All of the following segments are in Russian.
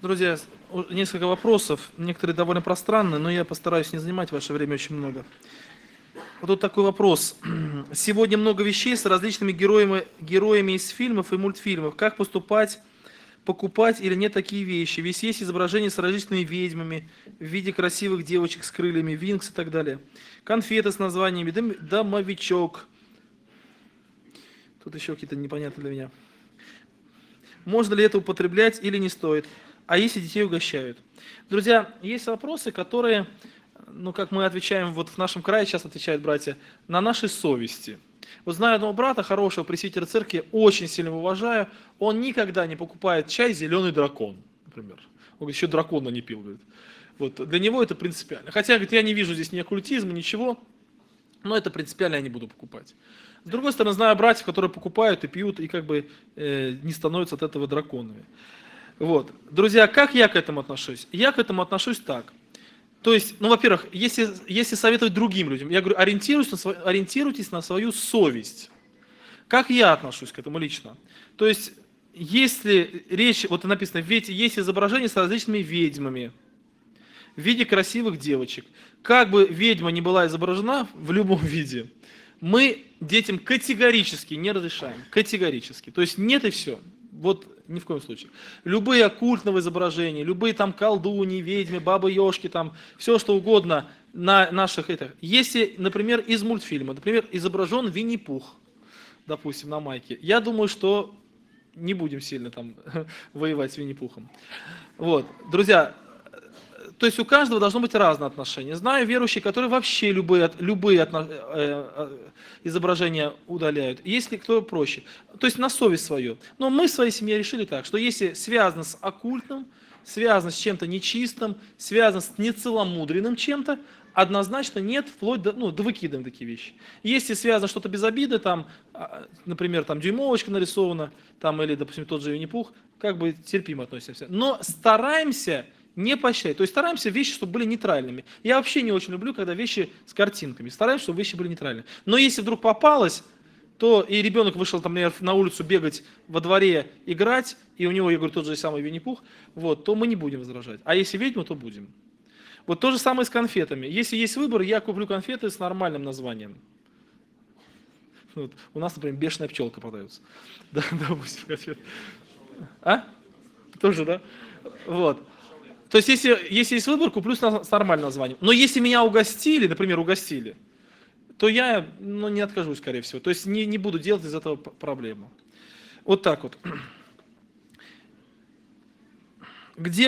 Друзья, несколько вопросов, некоторые довольно пространные, но я постараюсь не занимать ваше время очень много. Вот тут такой вопрос. Сегодня много вещей с различными героями из фильмов и мультфильмов. Как поступать, покупать или нет такие вещи? Ведь есть изображения с различными ведьмами в виде красивых девочек с крыльями, винкс и так далее. Конфеты с названиями, домовичок. Тут еще какие-то непонятные для меня. Можно ли это употреблять или не стоит? А если детей угощают? Друзья, есть вопросы, которые, как мы отвечаем, вот в нашем крае сейчас отвечают братья, на нашей совести. Вот знаю одного брата, хорошего пресвитера церкви, очень сильно его уважаю, он никогда не покупает чай «Зеленый дракон», например. Он говорит, еще дракона не пил, говорит. Вот, для него это принципиально. Хотя, говорит, я не вижу здесь ни оккультизма, ничего, но это принципиально я не буду покупать. С другой стороны, знаю братьев, которые покупают и пьют, и не становятся от этого драконами. Вот. Друзья, как я к этому отношусь? Я к этому отношусь так. То есть, во-первых, если советовать другим людям, я говорю, ориентируйтесь на свою совесть. Как я отношусь к этому лично? То есть, если речь, вот написано, ведь есть изображение с различными ведьмами в виде красивых девочек. Как бы ведьма не была изображена в любом виде, мы детям категорически не разрешаем. Категорически. То есть нет и все. Вот ни в коем случае. Любые оккультные изображения, любые там колдуньи, ведьмы, бабы-ежки, там все что угодно на наших этих. Если, например, из мультфильма, например, изображен Винни-Пух, допустим, на майке, я думаю, что не будем сильно там воевать с Винни-Пухом. Вот, друзья, то есть у каждого должно быть разное отношение. Знаю верующие, которые вообще любые изображения удаляют. Если кто проще. То есть на совесть свою. Но мы в своей семье решили так, что если связано с оккультным, связано с чем-то нечистым, связано с нецеломудренным чем-то, однозначно нет, вплоть до выкидываем такие вещи. Если связано что-то без обиды, там, например, там дюймовочка нарисована, там, или, допустим, тот же Винни-Пух, терпимо относимся. Но стараемся не поощрять. То есть стараемся вещи, чтобы были нейтральными. Я вообще не очень люблю, когда вещи с картинками. Стараемся, чтобы вещи были нейтральны. Но если вдруг попалось, то и ребенок вышел там, например, на улицу бегать, во дворе играть, и у него, я говорю, тот же самый Винни-Пух, вот, то мы не будем возражать. А если ведьма, то будем. Вот то же самое с конфетами. Если есть выбор, я куплю конфеты с нормальным названием. Вот. У нас, например, бешеная пчелка продается. Да, допустим, конфеты. А? Тоже, да? Вот. То есть, если есть выбор, куплю с нормальным названием. Но если меня угостили, например, то я не откажусь, скорее всего. То есть, не буду делать из этого проблему. Вот так вот. Где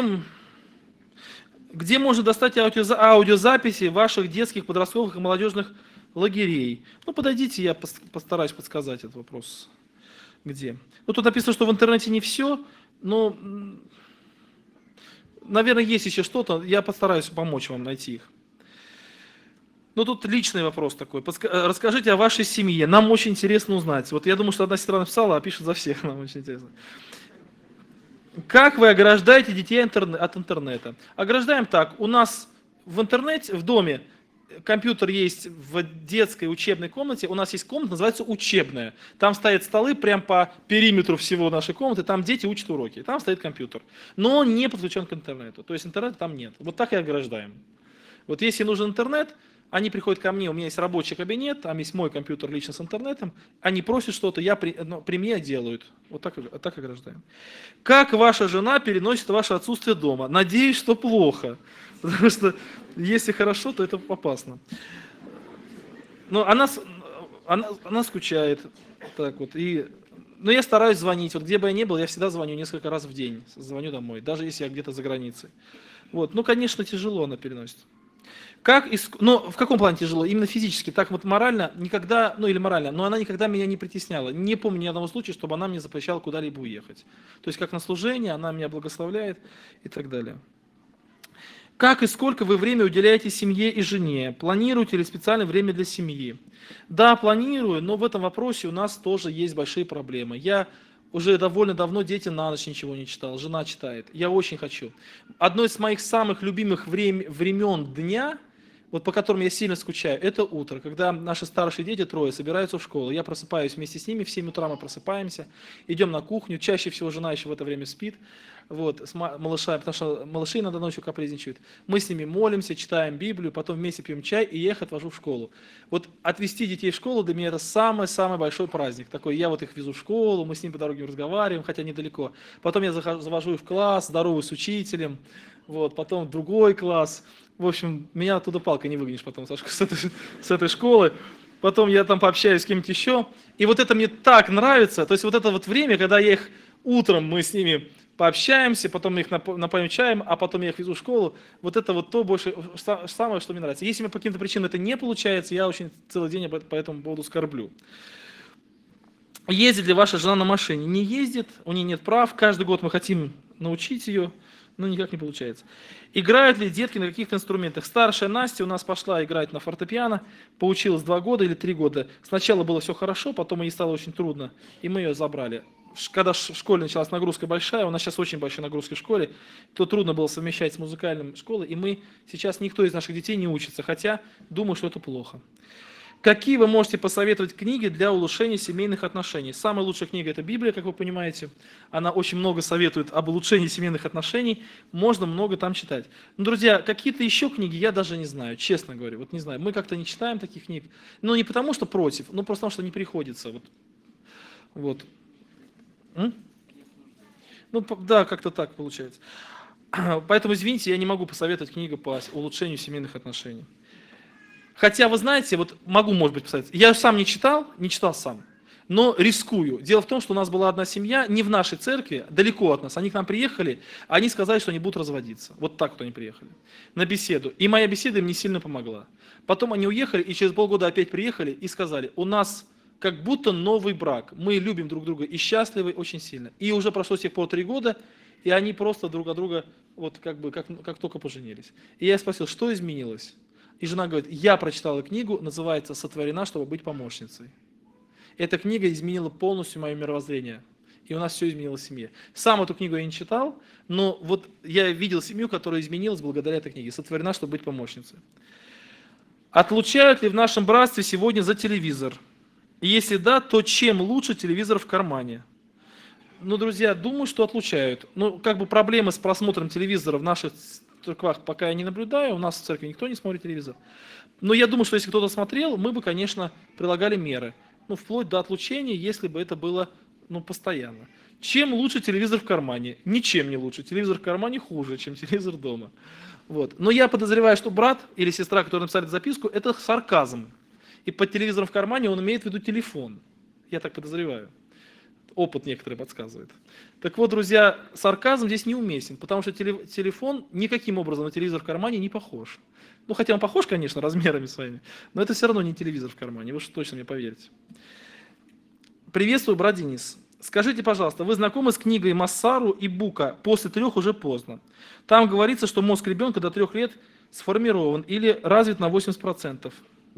можно достать аудиозаписи ваших детских, подростковых и молодежных лагерей? Подойдите, я постараюсь подсказать этот вопрос. Где? Тут написано, что в интернете не все, но... Наверное, есть еще что-то, я постараюсь помочь вам найти их. Но тут личный вопрос такой. Расскажите о вашей семье, нам очень интересно узнать. Вот я думаю, что одна сестра написала, а пишет за всех, нам очень интересно. Как вы ограждаете детей от интернета? Ограждаем так, у нас в интернете, в доме, компьютер есть в детской учебной комнате, у нас есть комната, называется учебная. Там стоят столы прям по периметру всего нашей комнаты, там дети учат уроки, там стоит компьютер. Но он не подключен к интернету, то есть интернета там нет. Вот так и ограждаем. Вот если нужен интернет, они приходят ко мне, у меня есть рабочий кабинет, там есть мой компьютер лично с интернетом, они просят что-то, при мне делают. Вот так ограждаем. Как ваша жена переносит ваше отсутствие дома? Надеюсь, что плохо. Потому что если хорошо, то это опасно. Но она скучает. Так вот, но я стараюсь звонить. Вот где бы я ни был, я всегда звоню несколько раз в день. Звоню домой, даже если я где-то за границей. Вот. Конечно, тяжело она переносит. В каком плане тяжело? Именно физически, так вот морально, никогда, или морально, но она никогда меня не притесняла. Не помню ни одного случая, чтобы она мне запрещала куда-либо уехать. То есть, как на служение, она меня благословляет и так далее. Как и сколько вы время уделяете семье и жене? Планируете ли специальное время для семьи? Да, планирую, но в этом вопросе у нас тоже есть большие проблемы. Я уже довольно давно детям на ночь ничего не читал, жена читает. Я очень хочу. Одно из моих самых любимых времен дня, вот по которым я сильно скучаю, это утро, когда наши старшие дети, трое, собираются в школу. Я просыпаюсь вместе с ними, в 7 утра мы просыпаемся, идем на кухню, чаще всего жена еще в это время спит, вот, с малышами, потому что малыши иногда ночью капризничают. Мы с ними молимся, читаем Библию, потом вместе пьем чай, и я их отвожу в школу. Вот отвезти детей в школу для меня это самый-самый большой праздник. Такой, я вот их везу в школу, мы с ними по дороге разговариваем, хотя недалеко. Потом я завожу их в класс, здороваюсь с учителем, вот, потом в другой класс. В общем, меня оттуда палкой не выгонишь потом с этой школы. Потом я там пообщаюсь с кем-нибудь еще. И вот это мне так нравится. То есть вот это вот время, когда я их утром, мы с ними пообщаемся, потом мы их напоим чаем, а потом я их везу в школу. Вот это вот то больше, самое, что мне нравится. Если мне по каким-то причинам это не получается, я очень целый день по этому поводу скорблю. Ездит ли ваша жена на машине? Не ездит, у нее нет прав. Каждый год мы хотим научить ее, но никак не получается. Играют ли детки на каких-то инструментах? Старшая Настя у нас пошла играть на фортепиано, поучилась 2 года или 3 года. Сначала было все хорошо, потом ей стало очень трудно, и мы ее забрали. Когда в школе началась нагрузка большая, у нас сейчас очень большая нагрузка в школе, то трудно было совмещать с музыкальной школой, и мы сейчас никто из наших детей не учится, хотя думаю, что это плохо. Какие вы можете посоветовать книги для улучшения семейных отношений? Самая лучшая книга – это Библия, как вы понимаете. Она очень много советует об улучшении семейных отношений. Можно много там читать. Но, друзья, какие-то еще книги я даже не знаю, честно говоря. Вот не знаю, мы как-то не читаем таких книг. Но не потому, что против, но просто потому, что не приходится. Вот. Ну, да, как-то так получается. Поэтому, извините, я не могу посоветовать книгу по улучшению семейных отношений. Хотя, вы знаете, вот могу, может быть, посоветовать. Я сам не читал сам, но рискую. Дело в том, что у нас была одна семья, не в нашей церкви, далеко от нас. Они к нам приехали, они сказали, что они будут разводиться. Вот так вот они приехали. На беседу. И моя беседа им не сильно помогла. Потом они уехали, и через полгода опять приехали и сказали, у нас как будто новый брак. Мы любим друг друга и счастливы очень сильно. И уже прошло с тех пор 3 года, и они просто друг от друга, вот как только поженились. И я спросил, что изменилось? И жена говорит, я прочитала книгу, называется «Сотворена, чтобы быть помощницей». Эта книга изменила полностью мое мировоззрение. И у нас все изменилось в семье. Сам эту книгу я не читал, но вот я видел семью, которая изменилась благодаря этой книге. «Сотворена, чтобы быть помощницей». Отлучают ли в нашем братстве сегодня за телевизор? И если да, то чем лучше телевизор в кармане? Ну, друзья, думаю, что отлучают. Ну, проблемы с просмотром телевизора в наших церквах пока я не наблюдаю, у нас в церкви никто не смотрит телевизор. Но я думаю, что если кто-то смотрел, мы бы, конечно, прилагали меры. Ну, вплоть до отлучения, если бы это было, постоянно. Чем лучше телевизор в кармане? Ничем не лучше. Телевизор в кармане хуже, чем телевизор дома. Вот. Но я подозреваю, что брат или сестра, которые написали записку, это сарказм. И под телевизором в кармане он имеет в виду телефон. Я так подозреваю. Опыт некоторые подсказывает. Так вот, друзья, сарказм здесь неуместен, потому что телефон никаким образом на телевизор в кармане не похож. Ну, хотя он похож, конечно, размерами своими, но это все равно не телевизор в кармане, вы уж точно мне поверите. Приветствую, брат Денис. Скажите, пожалуйста, вы знакомы с книгой Массару и Бука «После 3 уже поздно»? Там говорится, что мозг ребенка до 3 лет сформирован или развит на 80%.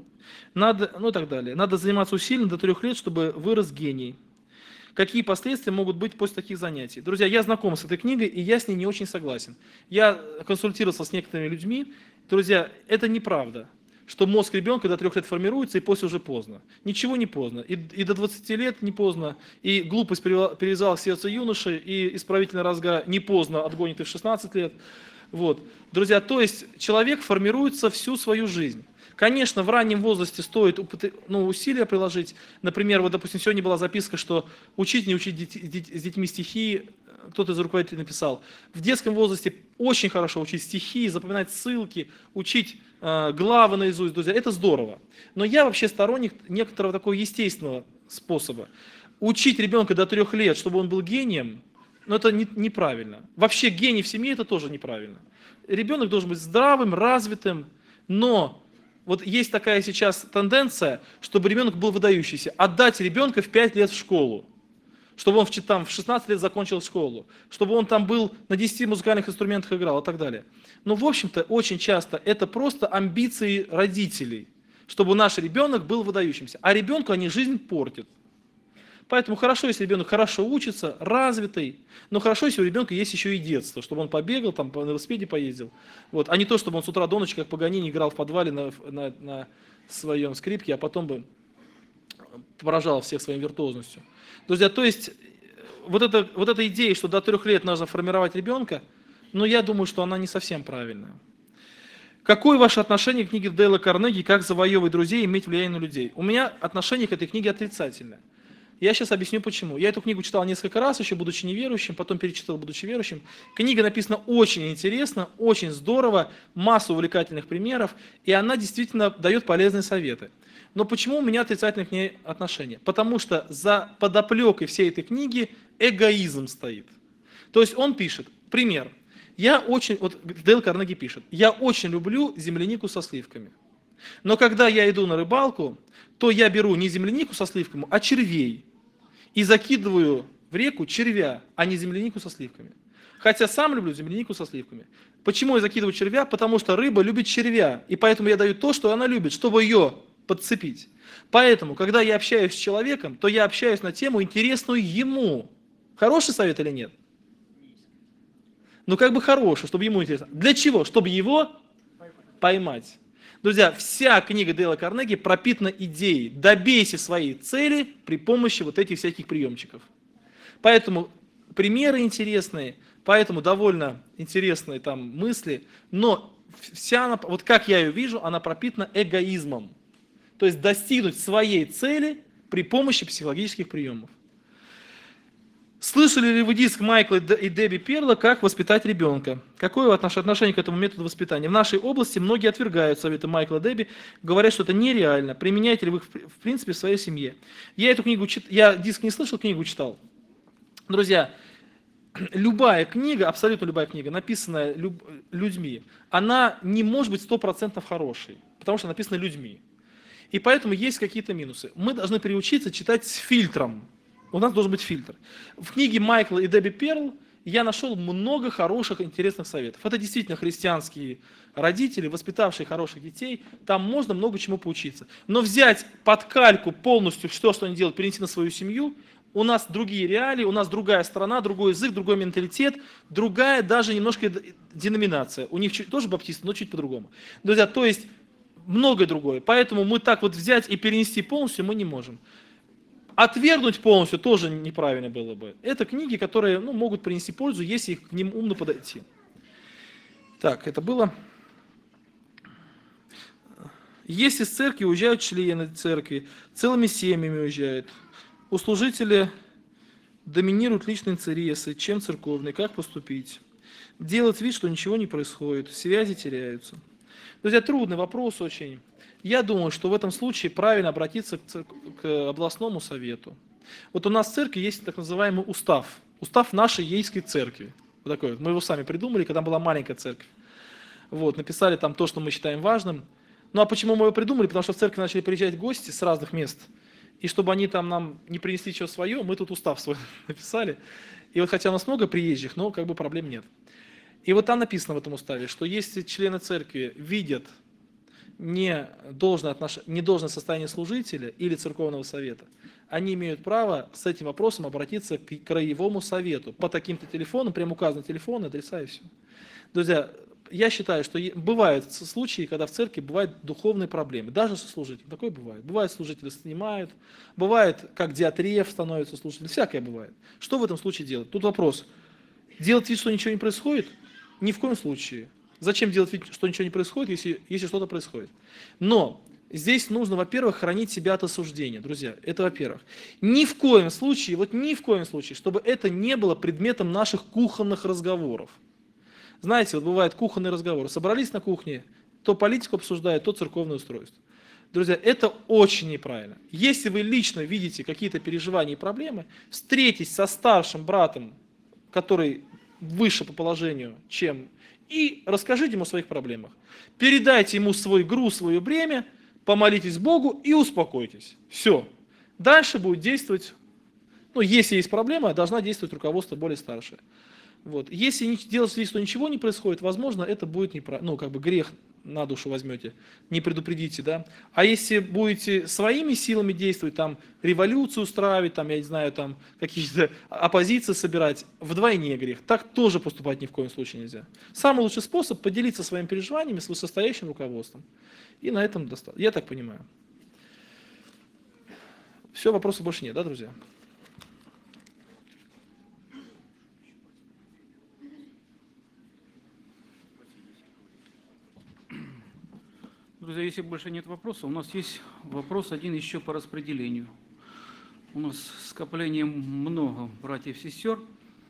И так далее. Надо заниматься усиленно до 3 лет, чтобы вырос гений. Какие последствия могут быть после таких занятий? Друзья, я знаком с этой книгой, и я с ней не очень согласен. Я консультировался с некоторыми людьми. Друзья, это неправда, что мозг ребенка до 3 лет формируется, и после уже поздно. Ничего не поздно. И до 20 лет не поздно, и глупость перевязала сердце юноши, и исправительный разгар не поздно отгонит и в 16 лет. Вот. Друзья, то есть человек формируется всю свою жизнь. Конечно, в раннем возрасте стоит усилия приложить. Например, вот, допустим, сегодня была записка, что учить, не учить с детьми стихи, кто-то из руководителей написал. В детском возрасте очень хорошо учить стихи, запоминать ссылки, учить главы наизусть, друзья. Это здорово. Но я вообще сторонник некоторого такого естественного способа. Учить ребенка до 3 лет, чтобы он был гением, это неправильно. Вообще гений в семье – это тоже неправильно. Ребенок должен быть здравым, развитым, но вот есть такая сейчас тенденция, чтобы ребенок был выдающийся. Отдать ребенка в 5 лет в школу, чтобы он в 16 лет закончил школу, чтобы он там был на 10 музыкальных инструментах играл и так далее. Но, в общем-то, очень часто это просто амбиции родителей, чтобы наш ребенок был выдающимся. А ребенку они жизнь портят. Поэтому хорошо, если ребенок хорошо учится, развитый, но хорошо, если у ребенка есть еще и детство, чтобы он побегал, там, на велосипеде поездил, вот, а не то, чтобы он с утра до ночи, как Паганини, играл в подвале на своем скрипке, а потом бы поражал всех своей виртуозностью. Друзья, то есть вот эта идея, что до 3 лет нужно формировать ребенка, но я думаю, что она не совсем правильная. Какое ваше отношение к книге Дейла Карнеги «Как завоевывать друзей и иметь влияние на людей»? У меня отношение к этой книге отрицательное. Я сейчас объясню почему. Я эту книгу читал несколько раз, еще будучи неверующим, потом перечитал, будучи верующим. Книга написана очень интересно, очень здорово, масса увлекательных примеров, и она действительно дает полезные советы. Но почему у меня отрицательное к ней отношение? Потому что за подоплекой всей этой книги эгоизм стоит. То есть он пишет, пример. Вот Дейл Карнеги пишет, я очень люблю землянику со сливками. Но когда я иду на рыбалку, то я беру не землянику со сливками, а червей. И закидываю в реку червя, а не землянику со сливками. Хотя сам люблю землянику со сливками. Почему я закидываю червя? Потому что рыба любит червя. И поэтому я даю то, что она любит, чтобы ее подцепить. Поэтому, когда я общаюсь с человеком, то я общаюсь на тему, интересную ему. Хороший совет или нет? Ну, как бы хороший, чтобы ему интересно. Для чего? Чтобы его поймать. Друзья, вся книга Дейла Карнеги пропитана идеей «добейся своей цели при помощи вот этих всяких приемчиков». Поэтому примеры интересные, поэтому довольно интересные там мысли, но вся она, вот как я ее вижу, она пропитана эгоизмом. То есть достигнуть своей цели при помощи психологических приемов. Слышали ли вы диск Майкла и Дебби Перла «Как воспитать ребенка»? Какое ваше отношение к этому методу воспитания? В нашей области многие отвергают советы Майкла и Дебби, говорят, что это нереально. Применяете ли вы их в принципе в своей семье? Я эту книгу читал, я диск не слышал, книгу читал. Друзья, любая книга, абсолютно любая книга, написанная людьми, она не может быть 100% хорошей, потому что написана людьми. И поэтому есть какие-то минусы. Мы должны приучиться читать с фильтром. У нас должен быть фильтр. В книге Майкла и Дебби Перл я нашел много хороших, интересных советов. Это действительно христианские родители, воспитавшие хороших детей. Там можно много чему поучиться. Но взять под кальку полностью все, что они делают, перенести на свою семью, у нас другие реалии, у нас другая страна, другой язык, другой менталитет, другая даже немножко деноминация. У них тоже баптисты, но чуть по-другому. Друзья, то есть многое другое. Поэтому мы так вот взять и перенести полностью мы не можем. Отвергнуть полностью тоже неправильно было бы. Это книги, которые могут принести пользу, если к ним умно подойти. Так, это было. Если из церкви уезжают члены церкви, целыми семьями уезжают, у служителя доминируют личные интересы, чем церковные, как поступить? Делать вид, что ничего не происходит, связи теряются. Друзья, трудный вопрос очень. Я думаю, что в этом случае правильно обратиться к областному совету. Вот у нас в церкви есть так называемый устав. Устав нашей ейской церкви. Вот такой вот. Мы его сами придумали, когда была маленькая церковь. Вот, написали там то, что мы считаем важным. Ну а почему мы его придумали? Потому что в церковь начали приезжать гости с разных мест. И чтобы они там нам не принесли что свое, мы тут устав свой написали. И вот хотя у нас много приезжих, но как бы проблем нет. И вот там написано в этом уставе, что если члены церкви видят недолжное состояние служителя или церковного совета, они имеют право с этим вопросом обратиться к краевому совету по таким-то телефонам, прям указаны телефоны, адреса и все. Друзья, я считаю, что бывают случаи, когда в церкви бывают духовные проблемы, даже со служителем. Такое бывает. Бывает, служители снимают, бывает, как диатреев становится служителем, всякое бывает. Что в этом случае делать? Тут вопрос. Делать вид, что ничего не происходит? Ни в коем случае. Зачем делать вид, что ничего не происходит, если что-то происходит? Но здесь нужно, во-первых, хранить себя от осуждения, друзья. Это во-первых. Ни в коем случае, чтобы это не было предметом наших кухонных разговоров. Знаете, вот бывают кухонные разговоры. Собрались на кухне, то политику обсуждают, то церковное устройство. Друзья, это очень неправильно. Если вы лично видите какие-то переживания и проблемы, встретитесь со старшим братом, который выше по положению, чем... И расскажите ему о своих проблемах. Передайте ему свой груз, свое бремя, помолитесь Богу и успокойтесь. Все. Дальше будет действовать, если есть проблема, должна действовать руководство более старшее. Вот. Если не делать вид, что ничего не происходит, возможно, это будет неправильно, ну, как бы грех на душу возьмете, не предупредите, да. А если будете своими силами действовать, там, революцию устраивать, там, я не знаю, там, какие-то оппозиции собирать, вдвойне грех. Так тоже поступать ни в коем случае нельзя. Самый лучший способ поделиться своими переживаниями с вышестоящим руководством. И на этом достаточно. Я так понимаю. Все, вопросов больше нет, да, друзья? Друзья, если больше нет вопросов, у нас есть вопрос один еще по распределению. У нас скопление много братьев и сестер.